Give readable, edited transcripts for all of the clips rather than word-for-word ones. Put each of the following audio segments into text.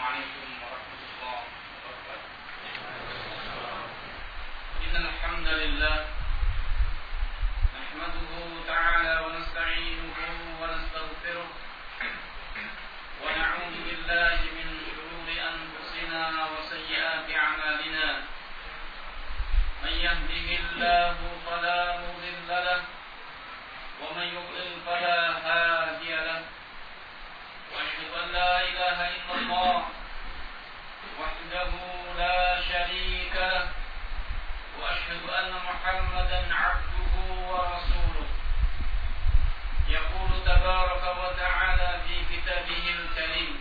عليكم ورحمة الله وبركاته. إن الحمد لله نحمده تعالى ونستعينه ونستغفره ونعوذ بالله من شرور أنفسنا وسيئات أعمالنا. من يهده الله فلا مضل له ومن يضلل فلا هادي له. وأشهد أن لا إله إلا الله وحده لا شريك له وأشهد أن محمدا عبده ورسوله. يقول تبارك وتعالى في كتابه الكريم: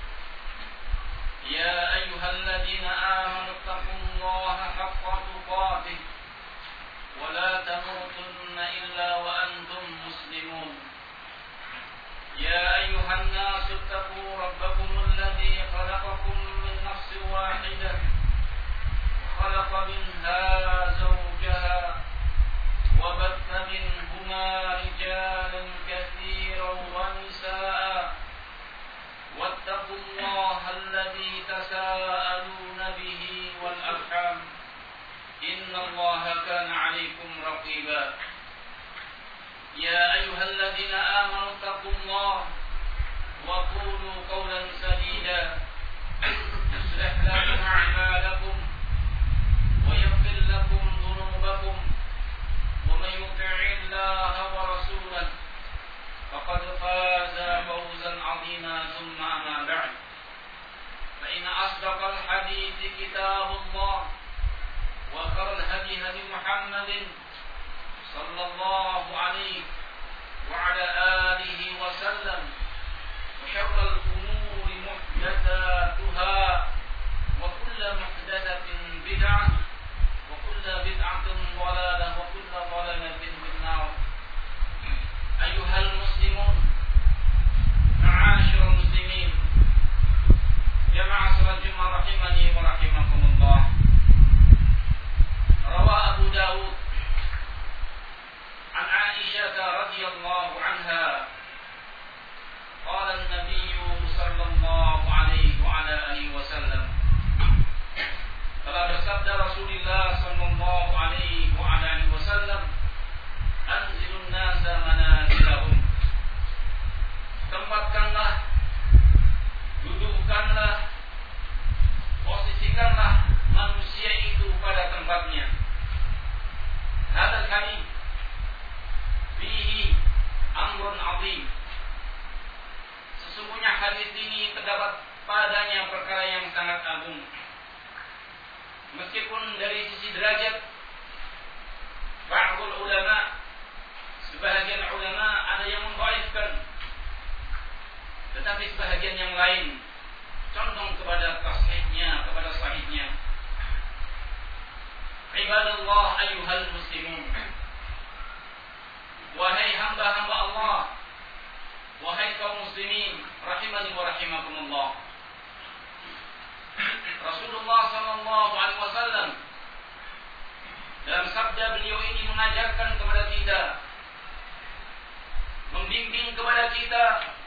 يا أيها الذين آمنوا اتقوا الله حق تقاته ولا تموتن إلا وأنتم مسلمون. يا أيها الناس اتقوا ربكم الذي خلقكم من نفس واحدة خلق منها زوجها وبث منهما رجالا كثيرا ونساء واتقوا الله الذي تساءلون به والأرحام إن الله كان عليكم رقيبا. يا أيها الذين آمنوا اتقوا الله وقولوا قولا سديدا يصلح لكم أعمالكم ويغفر لكم ذنوبكم ومن يطع الله ورسوله فقد فاز فوزا عظيما. ثم أما بعد، فإن أصدق الحديث كتاب الله وخير الهدي هدي محمد صلى الله عليه وعلى آله وسلم وشر الأمور محدثاتها وكل محدثة بدعة وكل بدعة ضلالة وكل ضلالة في النار. أيها المسلمون، معاشر المسلمين، جماعة صلاة الجمعة رحمني ورحمكم الله. روى أبو داود عن عائشة رضي الله عنها قال النبي صلى الله عليه وعلى آله وسلم: telah bersabda Rasulullah sallallahu alaihi wa alihi wasallam, anzilun nasa manazilahum, tempatkanlah, dudukkanlah, posisikanlah manusia itu pada tempatnya. Hadal hadis fihi amrun azim, sesungguhnya hadis ini terdapat padanya perkara yang sangat agung. Meskipun dari sisi derajat, ba'dul ulama, sebahagian ulama ada yang mendhaifkan, tetapi sebahagian yang lain condong kepada tasihnya, kepada sahihnya. Ibadallah ayyuhal muslimun, wahai hamba-hamba Allah, wahai kaum muslimin rahimani wa rahimakumullah. Rasulullah sallallahu alaihi wasallam dalam sabda beliau ini mengajarkan kepada kita, membimbing kepada kita,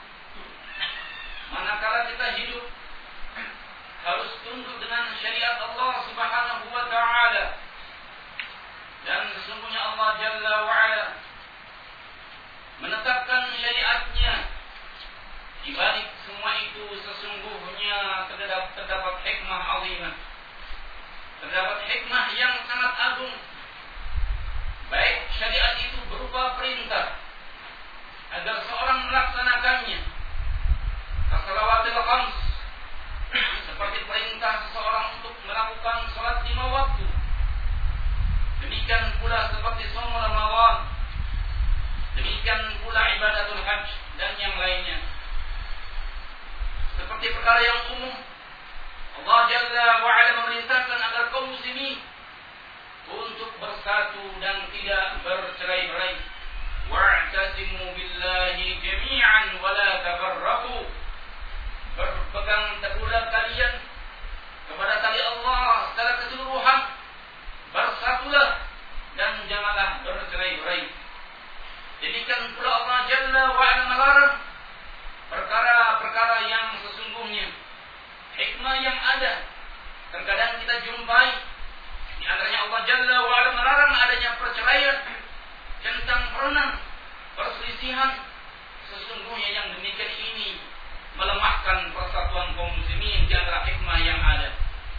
manakala kita hidup harus tunduk dengan syariat Allah Subhanahu wa taala. Dan sesungguhnya Allah Jalla wa Ala menetapkan syariatnya. Di balik semua itu sesungguhnya terdapat hikmah azimah. Terdapat hikmah yang sangat agung. Baik syariat itu berupa perintah agar seorang melaksanakannya. As-salawatul khams, seperti perintah seseorang untuk melakukan salat 5 waktu. Demikian pula seperti shaum Ramadan. Demikian pula ibadatul hajj dan yang lainnya. Seperti perkara yang umum, Allah Jalla wa Ala memerintahkan agar kaum muslimin untuk bersatu dan tidak bercerai-berai. Wa'tasimu billahi jami'an wa la tafarraqu. Berpegang teguhlah kalian kepada tali Allah secara keseluruhan. Bersatulah dan janganlah bercerai-berai. Demikian pula Allah Jalla wa Ala melarang perkara-perkara yang sesungguhnya hikmah yang ada. Terkadang kita jumpai di antaranya Allah Jalla wa Ala melarang adanya perceraian, tentang perselisihan. Sesungguhnya yang demikian ini melemahkan persatuan kaum muslimin di antara hikmah yang ada.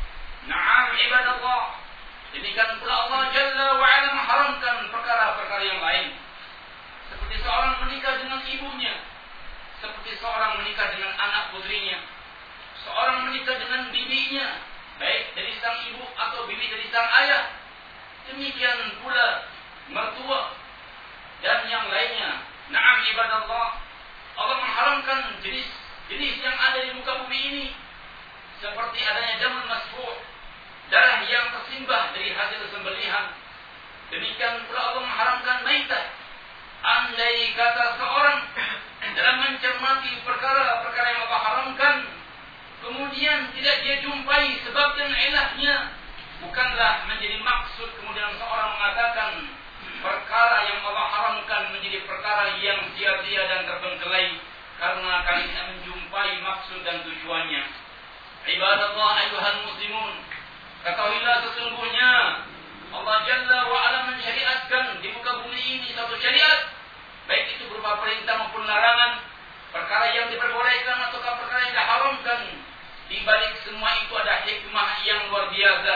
Na'am ibadallah. Demikian pula Allah Jalla wa Ala mengharamkan perkara-perkara yang lain. Seperti seorang menikah dengan ibunya, seperti seorang menikah dengan anak putrinya, seorang menikah dengan bibinya, baik dari sang ibu atau bibi dari sang ayah. Demikian pula mertua dan yang lainnya. Na'am ibadallah. Allah mengharamkan jenis yang ada di muka bumi ini, seperti adanya damul masfuh, darah yang tersimbah dari hasil sembelihan. Demikian pula Allah mengharamkan maitah. Andai kata seorang dalam mencermati perkara-perkara yang Allah haramkan, kemudian tidak dia jumpai sebab dan ilahnya, bukanlah menjadi maksud kemudian seorang mengatakan perkara yang Allah haramkan menjadi perkara yang sia-sia dan terbengkelai karena kami tidak menjumpai maksud dan tujuannya. Ibadallah ayuhal muslimun, ketahuilah sesungguhnya Allah Jalla wa Ala mensyariatkan di muka bumi ini satu syariat, baik itu berupa perintah maupun larangan, perkara yang diperbolehkan ataukah perkara yang diharamkan. Di balik semua itu ada hikmah yang luar biasa.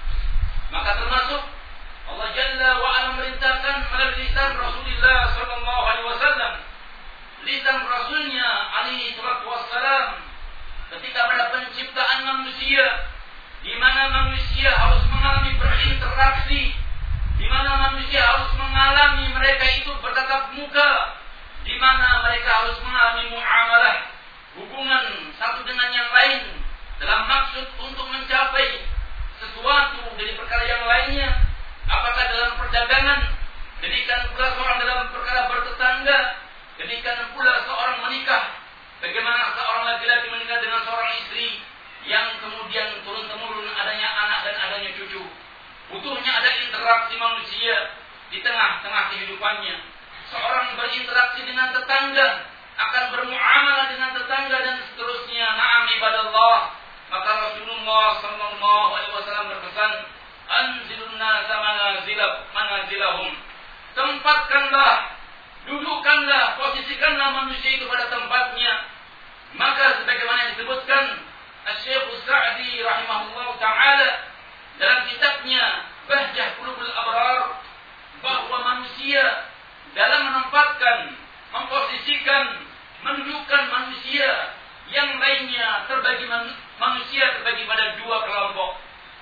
Maka termasuk Allah Jalla wa Ala merintahkan melalui lisan Rasulullah sallallahu alaihi wasallam, lisan Rasulnya alaihi salatu wassalam, ketika pada penciptaan manusia, di mana manusia harus mengalami berinteraksi, di mana manusia harus mengalami mereka itu bertatap muka, di mana mereka harus mengalami muamalah, hubungan satu dengan yang lain dalam maksud untuk mencapai sesuatu dari perkara yang lainnya, apakah dalam perdagangan, demikian pula seorang dalam perkara bertetangga, demikian pula seorang menikah, bagaimana seorang laki-laki menikah dengan seorang istri yang kemudian turun-temurun adanya anak dan adanya cucu. Butuhnya ada interaksi manusia di tengah-tengah kehidupannya. Seorang berinteraksi dengan tetangga, akan bermuamalah dengan tetangga dan seterusnya. Na'am ibadallah. Maka Rasulullah sallallahu alaihi wasallam berpesan, anzilun nasa manazilahum. Tempatkanlah, dudukkanlah, posisikanlah manusia itu pada tempatnya. Maka sebagaimana yang disebutkan Asy-Syaikh Sa'di rahimahullah ta'ala dalam kitabnya Bahjah Qulubul Abrar, bahwa manusia dalam menempatkan, memposisikan, menunjukkan manusia yang lainnya manusia terbagi pada dua kelompok.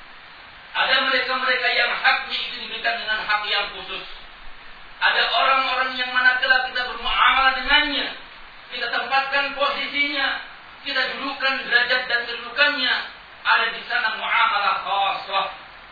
Ada mereka-mereka yang haknya itu diberikan dengan hak yang khusus. Ada orang-orang yang manakala kita bermuamalah dengannya, kita tempatkan posisinya, kita dudukan derajat dan kedudukannya, ada di sana muamalah khasah.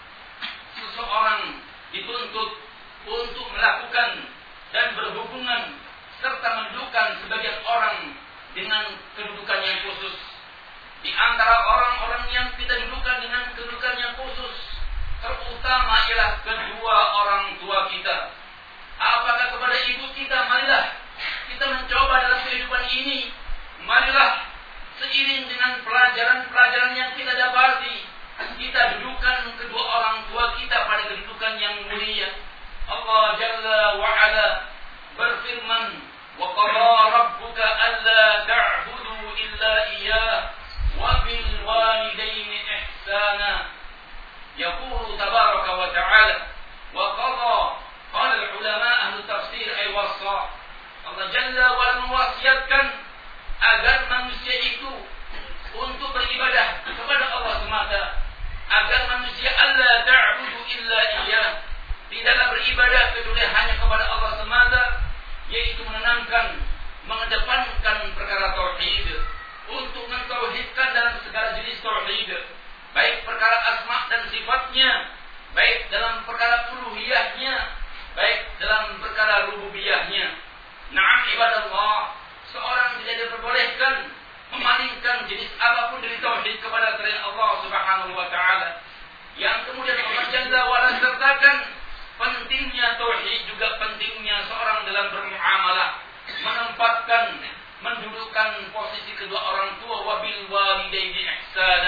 Seseorang dituntut untuk melakukan dan berhubungan serta mendudukan sebagian orang dengan kedudukan yang khusus. Di antara orang-orang yang kita dudukan dengan kedudukan yang khusus, terutama ialah kedua orang tua kita. Apakah kepada ibu kita, marilah kita mencoba dalam kehidupan ini, marilah seiring dengan pelajaran-pelajaran yang kita dapati, kita dudukan kedua orang tua kita pada kedudukan yang mulia. Allah Jalla wa Ala berfirman, wa qada rabbuka alla ta'budu illa iyyah wa bil walidaini ihsana. Yaqulu tabaraka wa ta'ala, wa qada, qala ulama ahli tafsir ay wasa. Allah Jalla wa Ala mewasiatkan agar manusia itu untuk beribadah kepada Allah semata, agar manusia alla ta'budu illa iyyah, tidaklah beribadah kecuali hanya kepada Allah semata, yaitu menenangkan, mengedepankan perkara tauhid, untuk mentauhidkan dalam segala jenis tauhid, baik perkara asma dan sifatnya, baik dalam perkara uluhiyahnya, baik dalam perkara rububiyahnya. Na'am ibadallah, seorang tidak diperbolehkan memalingkan jenis apapun dari tauhid kepada selain Allah Subhanahu wa taala. Yang kemudian Allah Jalla wa Ala sertakan pentingnya tauhid, juga pentingnya seorang dalam bermuamalah, menempatkan, mendudukkan posisi kedua orang tua, wabil walidaini ihsan.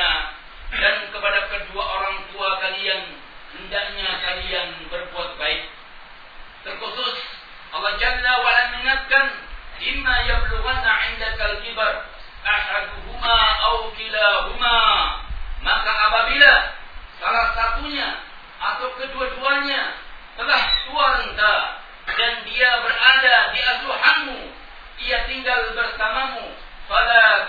kilahuma, maka apabila salah satunya atau kedua-duanya telah tua renta dan dia berada di asuhanmu, ia tinggal bersamamu, fala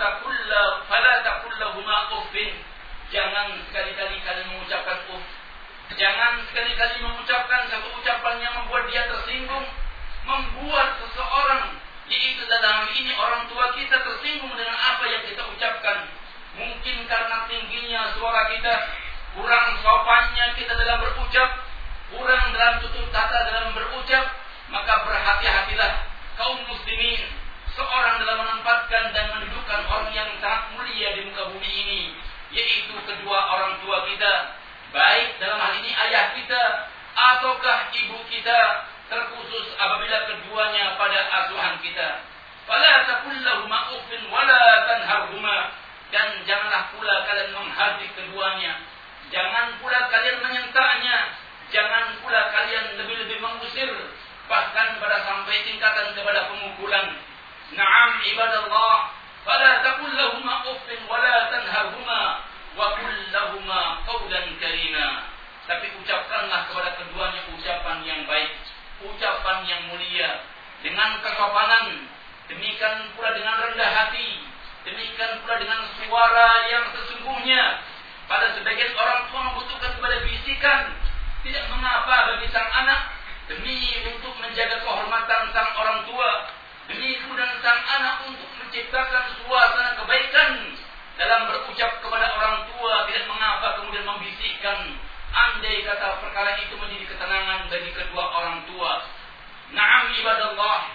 taqul lahuma uffin, jangan sekali-kali kalian mengucapkan uff. Jangan sekali-kali mengucapkan satu ucapan yang membuat dia tersinggung, membuat seseorang, yaitu dalam hal ini orang tua kita, tersinggung dengan apa yang kita ucapkan. Mungkin karena tingginya suara kita, kurang sopannya kita dalam berucap, kurang dalam tutur kata dalam berucap, maka berhati-hatilah kaum muslimin, seorang dalam menempatkan dan mendudukkan orang yang sangat mulia di muka bumi ini, yaitu kedua orang tua kita, baik dalam hal ini ayah kita ataukah ibu kita, terkhusus apabila keduanya pada asuhan kita. Fala taqul lahuma uffin wala tanharhuma, dan janganlah pula kalian menghardik keduanya, jangan pula kalian menyentaknya, jangan pula kalian lebih-lebih mengusir, bahkan pada sampai tingkatan kepada pemukulan. Na'am ibadallah, fala taqul lahuma uffin wala tanharhuma wa qul lahuma qawlan karima. Tapi ucapkanlah kepada keduanya ucapan yang baik, ucapan yang mulia, dengan kesopanan. Demikian pula dengan rendah hati, demikian pula dengan suara yang sesungguhnya. Pada sebagian orang tua membutuhkan kepada bisikan, tidak mengapa bagi sang anak, demi untuk menjaga kehormatan sang orang tua, demi kemudian sang anak untuk menciptakan suasana kebaikan dalam berucap kepada orang tua, tidak mengapa kemudian membisikkan, andai kata perkara itu menjadi ketenangan bagi kedua orang tua. Na'am ibadallah,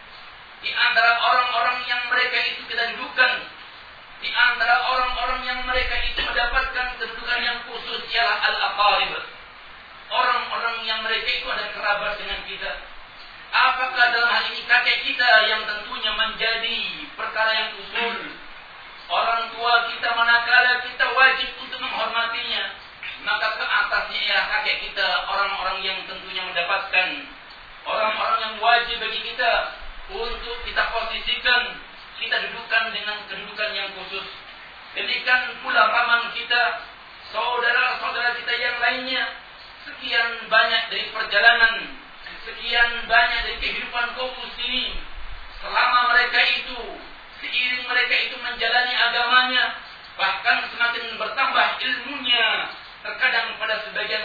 di antara orang-orang yang mereka itu kita dudukan, di antara orang-orang yang mereka itu mendapatkan kedudukan yang khusus ialah al-aqarib, orang-orang yang mereka itu ada kerabat dengan kita. Apakah dalam hal ini kakek kita yang tentunya menjadi perkara yang usul, orang tua kita manakala kita wajib untuk menghormatinya, maka ke atasnya ialah kakek kita, orang-orang yang tentunya mendapatkan, orang-orang yang wajib bagi kita untuk kita posisikan, kita dudukan dengan kedudukan yang khusus. Demikian pula paman kita, saudara-saudara kita yang lainnya. Sekian banyak dari perjalanan, sekian banyak dari kehidupan kaum muslimin, selama mereka itu, seiring mereka itu menjalani agamanya, bahkan semakin bertambah ilmunya. Terkadang pada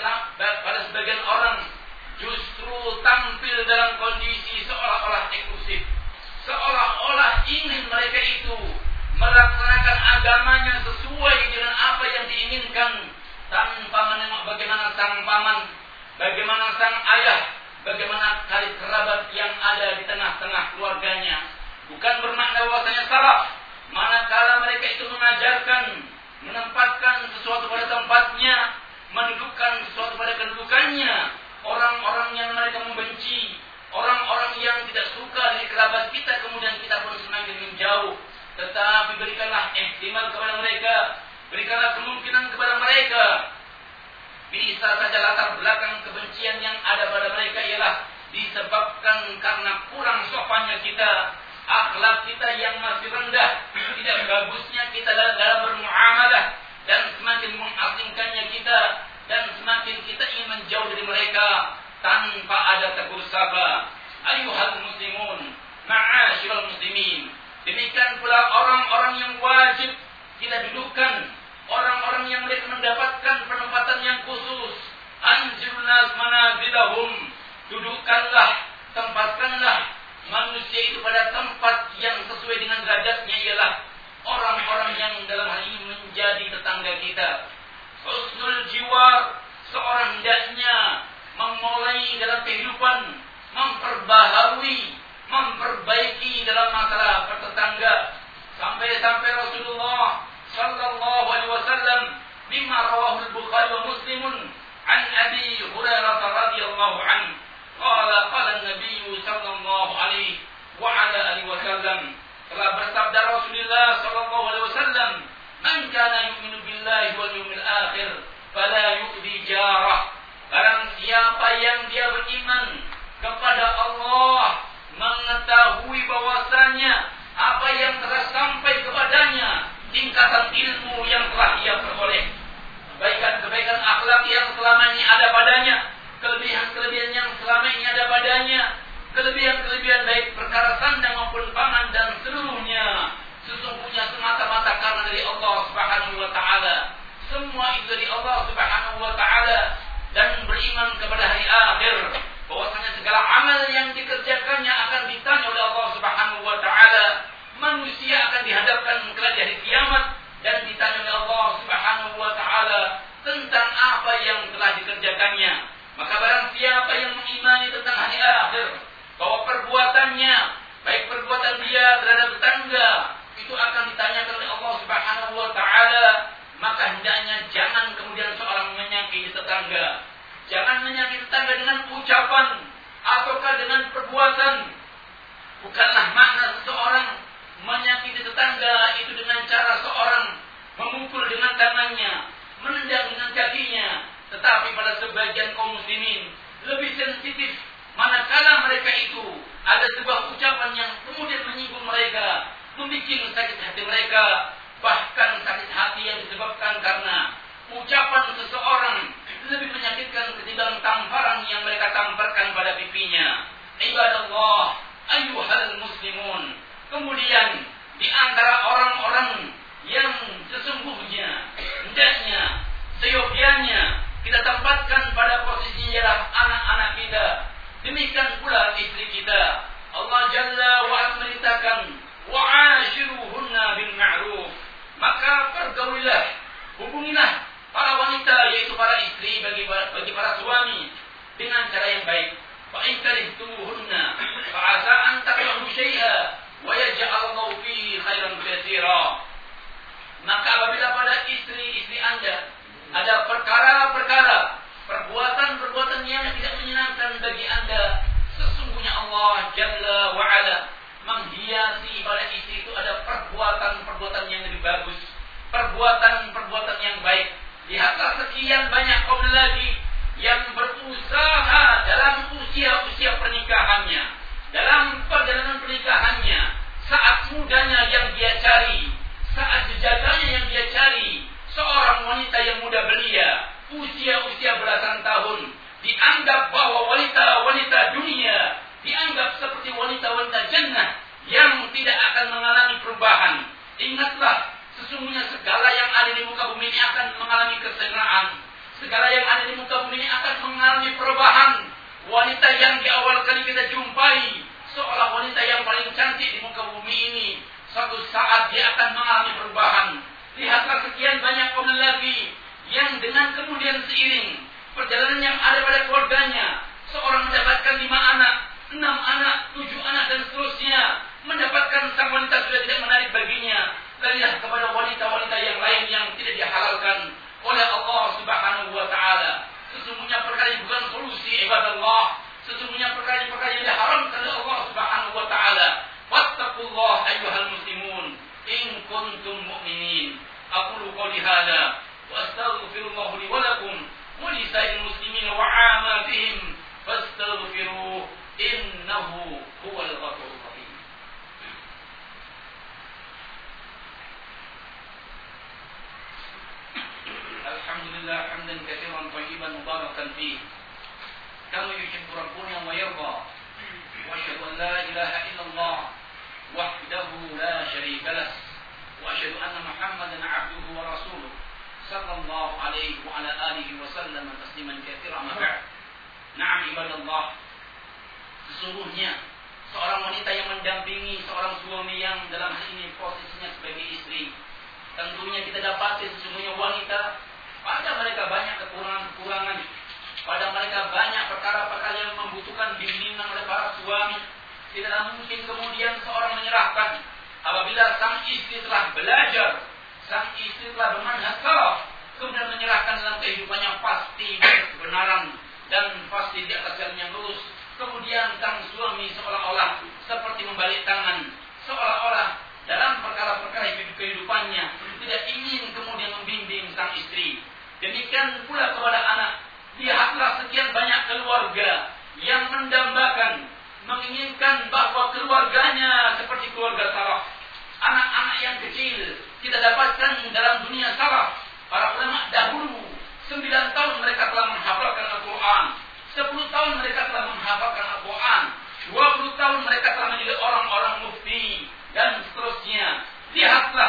sebagian orang justru tampil dalam kondisi seolah-olah eksklusif, seolah-olah ingin mereka itu melaksanakan agamanya sesuai dengan apa yang diinginkan, tanpa menengok bagaimana sang paman, bagaimana sang ayah, bagaimana karib kerabat yang ada di tengah-tengah keluarganya. Bukan bermakna bahwasanya salah manakala mereka itu mengajarkan, menempatkan sesuatu pada tempatnya, mendudukkan sesuatu pada kedudukannya. Orang-orang yang mereka membenci, orang-orang yang tidak suka dari kerabat kita, kemudian kita pun semakin menjauh. Tetapi berikanlah ihtimal kepada mereka, berikanlah kemungkinan kepada mereka. Bisa saja latar belakang kebencian yang ada pada mereka ialah disebabkan karena kurang sopannya kita, akhlak kita yang masih rendah, tidak bagusnya kita dalam bermuamalah, dan semakin mengasingkannya kita, dan semakin kita ingin menjauh dari mereka tanpa ada tegur sapa. Ayuhal muslimun, ma'asyiral muslimin. Demikian pula orang-orang yang wajib kita dudukkan, orang-orang yang mereka mendapatkan penempatan yang khusus. Anzilun nas manazilahum, dudukkanlah, tempatkanlah manusia itu pada tempat yang sesuai dengan derajatnya, ialah orang-orang yang dalam hal ini menjadi tetangga kita. Husnul jiwar, seorang hendaknya memulai dalam kehidupan, memperbaharui, memperbaiki dalam masalah bertetangga. Sampai-sampai Rasulullah sallallahu alaihi wasallam, mimma rawahu al-Bukhari wa Muslimun an Abi Hurairah radhiyallahu anhu, qala an-nabiy sallallahu alaihi wa ala alihi wasallam, telah bersabda Rasulullah sallallahu alaihi wasallam, man kana yu'minu billahi wal yawmil akhir fala yu'dhi jarah. Barang siapa yang dia beriman kepada Allah, mengetahui bahwasanya apa yang telah sampai kepadanya tingkatan ilmu Subhanahu wa taala. Semua itu dari Allah Subhanahu wa taala, dan beriman kepada hari akhir, bahwasanya segala amal yang dikerjakannya akan ditanya oleh Allah Subhanahu wa taala. Manusia akan dihadapkan ke hari kiamat dan ditanya oleh Allah Subhanahu wa taala tentang apa yang telah dikerjakannya. Maka barang siapa yang mengimani tentang hari akhir, bahwa perbuatannya, baik perbuatan dia terhadap tetangga, itu akan ditanyakan oleh Allah Subhanahu wa taala, maka hendaknya jangan kemudian seorang menyakiti tetangga. Jangan menyakiti tetangga dengan ucapan ataukah dengan perbuatan. Bukanlah makna seseorang menyakiti tetangga itu dengan cara seorang memukul dengan tangannya, menendang dengan kakinya. Tetapi pada sebagian kaum muslimin lebih sensitif manakala mereka itu ada sebuah ucapan yang kemudian menyinggung mereka, membuat sakit hati mereka, bahkan sakit hati yang disebabkan karena ucapan seseorang lebih menyakitkan ketimbang tamparan yang mereka tamparkan pada pipinya. Ibadallah, ayyuhal muslimun. Kemudian di antara orang-orang yang sesungguhnya hendaknya seyogianya kita tempatkan pada posisinya ialah anak-anak kita. Demikian pula istri kita. Allah Jalla wa'ala merintahkan, wa'ashiruhunna bil ma'ruf. Maka pergaulilah, hubungilah para wanita, yaitu para istri bagi para suami dengan cara yang baik. Fa in karihtumuhunna fa 'asa an takrahu syai'a wa yaj'al Allahu fihi khairan katsira. Maka apabila pada istri-istri Anda ada perkara-perkara, perbuatan-perbuatan yang tidak menyenangkan bagi Anda, sesungguhnya Allah Jalla wa'ala menghiasi pada istri itu ada perbuatan-perbuatan yang lebih bagus, perbuatan-perbuatan yang baik. Lihatlah sekian banyak kaum lelaki yang berusaha dalam usia-usia pernikahannya, dalam perjalanan pernikahannya, saat mudanya yang dia cari, saat jejaganya yang dia cari, seorang wanita yang muda belia, usia-usia belasan tahun, dianggap bahwa wanita-wanita dunia, dianggap seperti wanita-wanita jannah yang tidak akan mengalami perubahan. Ingatlah, sesungguhnya segala yang ada di muka bumi ini akan mengalami kesenangan. Segala yang ada di muka bumi ini akan mengalami perubahan. Wanita yang di awal kali kita jumpai, seolah wanita yang paling cantik di muka bumi ini, suatu saat dia akan mengalami perubahan. Lihatlah sekian banyak kaum lelaki yang dengan kemudian seiring perjalanan yang ada pada keluarganya, seorang mendapatkan 5 anak, 6 anak, 7 anak dan seterusnya, mendapatkan sang wanita sudah tidak menarik baginya, larilah kepada wanita-wanita yang lain yang tidak dihalalkan oleh Allah Subhanahu wa taala. Sesungguhnya perkara ini bukan solusi, ibadallah. Sesungguhnya perkara yang diharamkan oleh Allah Subhanahu wa taala. Wattaqullah ayyuhal muslimun in kuntum mu'minin. Aqulu qawli hadza wa astaghfirullah li wa lakum wa li sa'iril muslimin wa 'amatihim fastaghfiruhu innahu huwal ghafurur rahim. Alhamdulillah hamdan katsiran thayyiban mubarakan fihi kama yuhibbu rabbuna wa yarda. Wa asyhadu an la ilaha illallah wahdahu la syarika lah. وأشهد أن محمدا عبده ورسوله صلى الله عليه وعلى آله وسلم تسليما كثيرا أما بعد. Na'am ibadallah, sesungguhnya seorang wanita yang mendampingi seorang suami yang dalam hal ini posisinya sebagai istri, tentunya kita dapati sesungguhnya wanita pada mereka banyak kekurangan-kekurangan, pada mereka banyak perkara-perkara yang membutuhkan bimbingan oleh para suami. Tidaklah mungkin kemudian seorang menyerahkan. Apabila sang istri telah belajar, sang istri telah bermanhaj salaf, kemudian menyerahkan dalam kehidupannya pasti kebenaran dan pasti di atas jalan yang lurus. Kemudian sang suami seolah-olah seperti membalik tangan, seolah-olah dalam perkara-perkara kehidupannya tidak ingin kemudian membimbing sang istri. Demikian pula kepada anak. Lihatlah sekian banyak keluarga yang mendambakan, menginginkan bahwa keluarganya seperti keluarga salaf. Anak-anak yang kecil kita dapatkan dalam dunia salaf. Para ulama dahulu 9 tahun mereka telah menghafalkan Al-Quran, 10 tahun mereka telah menghafalkan Al-Quran, 20 tahun mereka telah menjadi orang-orang mufti dan seterusnya. Lihatlah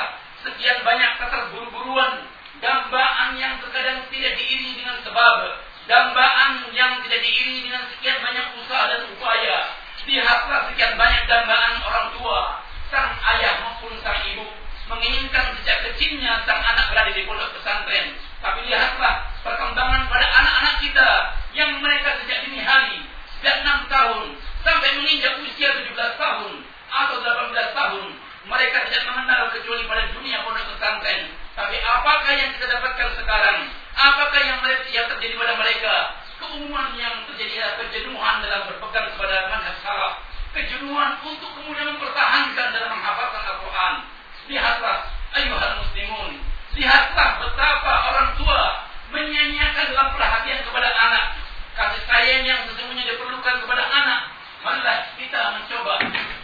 sekian banyak keterburu-buruan, dambaan yang terkadang tidak diiringi dengan sebab, dambaan yang tidak diiringi dengan sekian banyak usaha dan upaya. Lihatlah sekian banyak dambaan orang tua, sang ayah maupun sang ibu, menginginkan sejak kecilnya sang anak berada di pondok pesantren. Tapi lihatlah perkembangan pada anak-anak kita yang mereka sejak dini hari, sejak 6 tahun sampai menginjak usia 17 tahun atau 18 tahun, mereka tidak mengenal kecuali pada dunia pondok pesantren. Tapi apakah yang kita dapatkan sekarang? Apakah yang terjadi pada mereka? Keumuman yang terjadi adalah kejenuhan dalam berpegang kepada manhaj salaf, kejenuhan untuk kemudian mempertahankan dalam menghafalkan Al-Quran. Lihatlah ayuhal muslimun, lihatlah betapa orang tua menyanyiakan dalam perhatian kepada anak. Kasih sayang yang sesungguhnya diperlukan kepada anak. Marilah kita mencoba,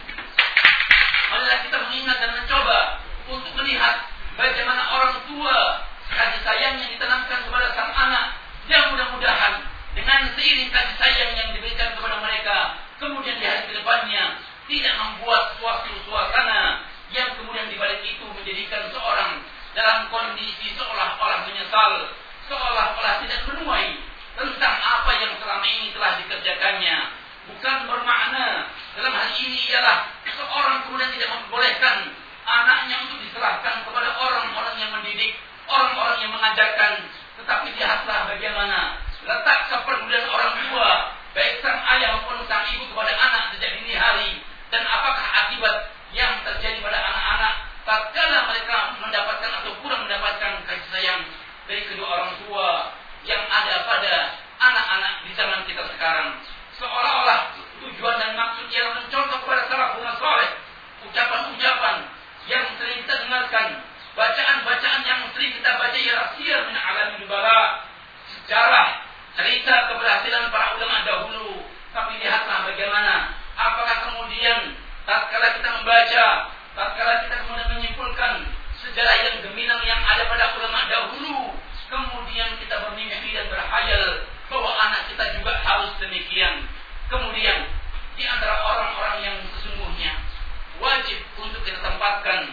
marilah kita mengingat dan mencoba untuk melihat bagaimana orang tua kasih sayang yang ditanamkan kepada sang anak. Yang mudah-mudahan dengan seiring kasih sayang yang diberikan kepada mereka, kemudian di hari kedepannya tidak membuat suasana yang kemudian dibalik itu menjadikan seorang dalam kondisi seolah-olah menyesal, seolah-olah tidak menuai tentang apa yang selama ini telah dikerjakannya. Bukan bermakna dalam hal ini ialah seorang kemudian tidak membolehkan anaknya untuk diserahkan kepada orang-orang yang mendidik, orang-orang yang mengajarkan. Tetapi lihatlah bagaimana letak kepedulian orang tua, baik sang ayah maupun sang ibu kepada anak sejak dini hari, dan apakah akibat yang terjadi pada anak-anak tatkala mereka mendapatkan atau kurang mendapatkan kasih sayang dari kedua orang tua yang ada pada anak-anak di zaman kita sekarang. Seolah-olah tujuan dan maksud ialah mencontoh kepada salafun saleh, ucapan-ucapan yang sering kita dengarkan, bacaan-bacaan yang sering kita baca ialah siyar min alamin nubala, sejarah, cerita keberhasilan para ulama dahulu. Tapi lihatlah bagaimana, apakah kemudian tatkala kita membaca, tatkala kita kemudian menyimpulkan sejarah yang gemilang yang ada pada ulama dahulu, kemudian kita bermimpi dan berhayal bahwa anak kita juga harus demikian. Kemudian di antara orang-orang yang sesungguhnya wajib untuk kita tempatkan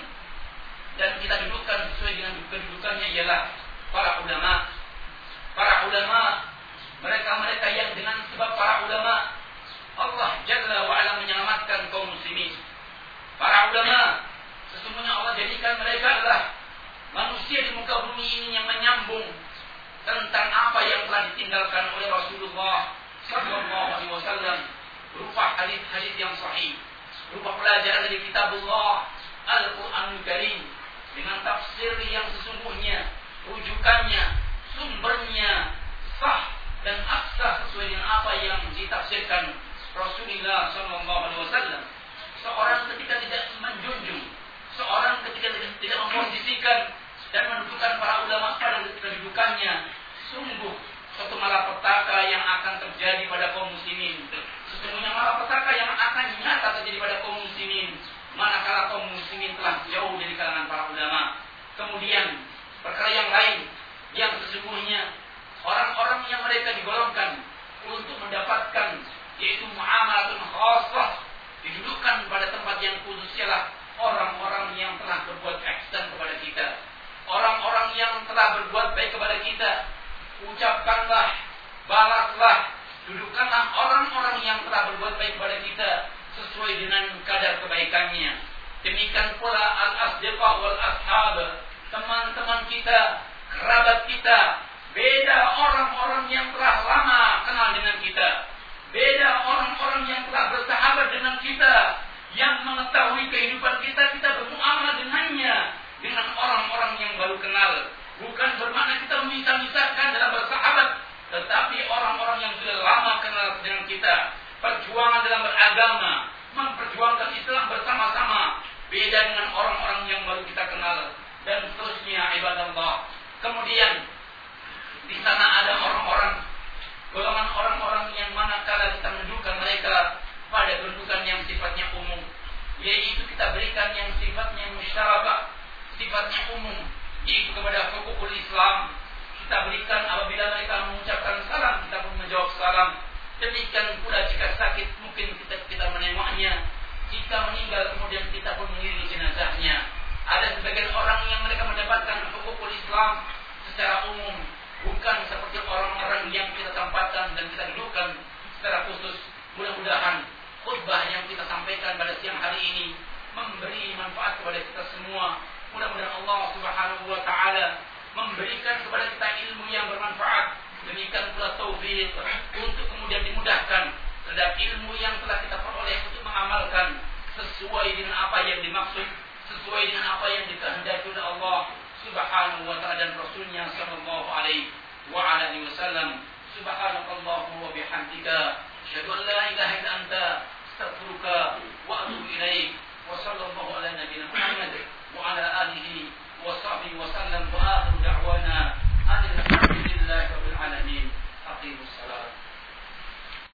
dan kita dudukkan sesuai dengan kedudukannya ialah para ulama. Para ulama, mereka-mereka yang dengan sebab para ulama Allah Jalla wa'ala menyelamatkan kaum muslimin. Para ulama, sesungguhnya Allah jadikan mereka adalah manusia di muka bumi ini yang menyambung tentang apa yang telah ditinggalkan oleh Rasulullah sallallahu alaihi wasallam berupa hadis-hadis yang sahih, berupa pelajaran dari kitabullah Al-Qur'anul Karim dengan tafsir yang sesungguhnya rujukannya, sumbernya sah dan absah sesuai dengan apa yang ditafsirkan Rasulullah sallallahu alaihi wasallam. Seorang ketika tidak menjunjung, seorang ketika tidak memposisikan dan mendudukan para ulama pada kedudukannya, sungguh suatu malapetaka yang akan terjadi pada kaum muslimin. Sesungguhnya malapetaka yang akan nyata terjadi pada kaum muslimin manakala kaum muslimin telah jauh dari kalangan para ulama. Kemudian perkara yang lain yang sesungguhnya orang-orang yang mereka digolongkan untuk mendapatkan yaitu muamalatun khassah, didudukkan pada tempat yang khusus ialah orang-orang yang telah berbuat ihsan kepada kita, orang-orang yang telah berbuat baik kepada kita. Ucapkanlah, balaslah, dudukkanlah orang-orang yang telah berbuat baik kepada kita sesuai dengan kadar kebaikannya. Demikian pula al-asdiqa wal ashab, teman-teman kita, kerabat kita. Beda orang-orang yang telah lama kenal dengan kita, beda orang-orang yang telah bersahabat dengan kita, yang mengetahui kehidupan kita, kita bermuamalah dengannya, dengan orang-orang yang baru kenal. Bukan bermakna kita memisah-misahkan dalam bersahabat, tetapi orang-orang yang sudah lama kenal dengan kita, perjuangan dalam beragama, memperjuangkan Islam bersama-sama, beda dengan orang-orang yang baru kita kenal, dan seterusnya ibadallah. Kemudian di sana ada orang-orang, golongan orang-orang yang manakala kita mendudukan mereka pada kedudukan yang sifatnya umum, yaitu kita berikan yang sifatnya musyarakah, sifatnya umum, yaitu kepada hukukul Islam. Kita berikan apabila mereka mengucapkan salam, kita pun menjawab salam. Demikian pula jika sakit, mungkin kita menengoknya. Jika meninggal, kemudian kita pun mengiringi jenazahnya. Ada sebagian orang yang mereka mendapatkan hukukul Islam secara umum, bukan seperti orang-orang yang kita tempatkan dan kita dudukkan secara khusus. Mudah-mudahan khutbah yang kita sampaikan pada siang hari ini memberi manfaat kepada kita semua. Mudah-mudahan Allah Subhanahu wa taala memberikan kepada kita ilmu yang bermanfaat. Demikian pula taufik untuk kemudian dimudahkan terhadap ilmu yang telah kita peroleh untuk mengamalkan sesuai dengan apa yang dimaksud, sesuai dengan apa yang dikehendaki oleh Allah Subhanahu wa taala dan Rasulnya sallallahu alaihi wasallam. Subhanakallahumma wa bihamdika asyhadu an la ilaha illa anta astaghfiruka wa atubu ilaik.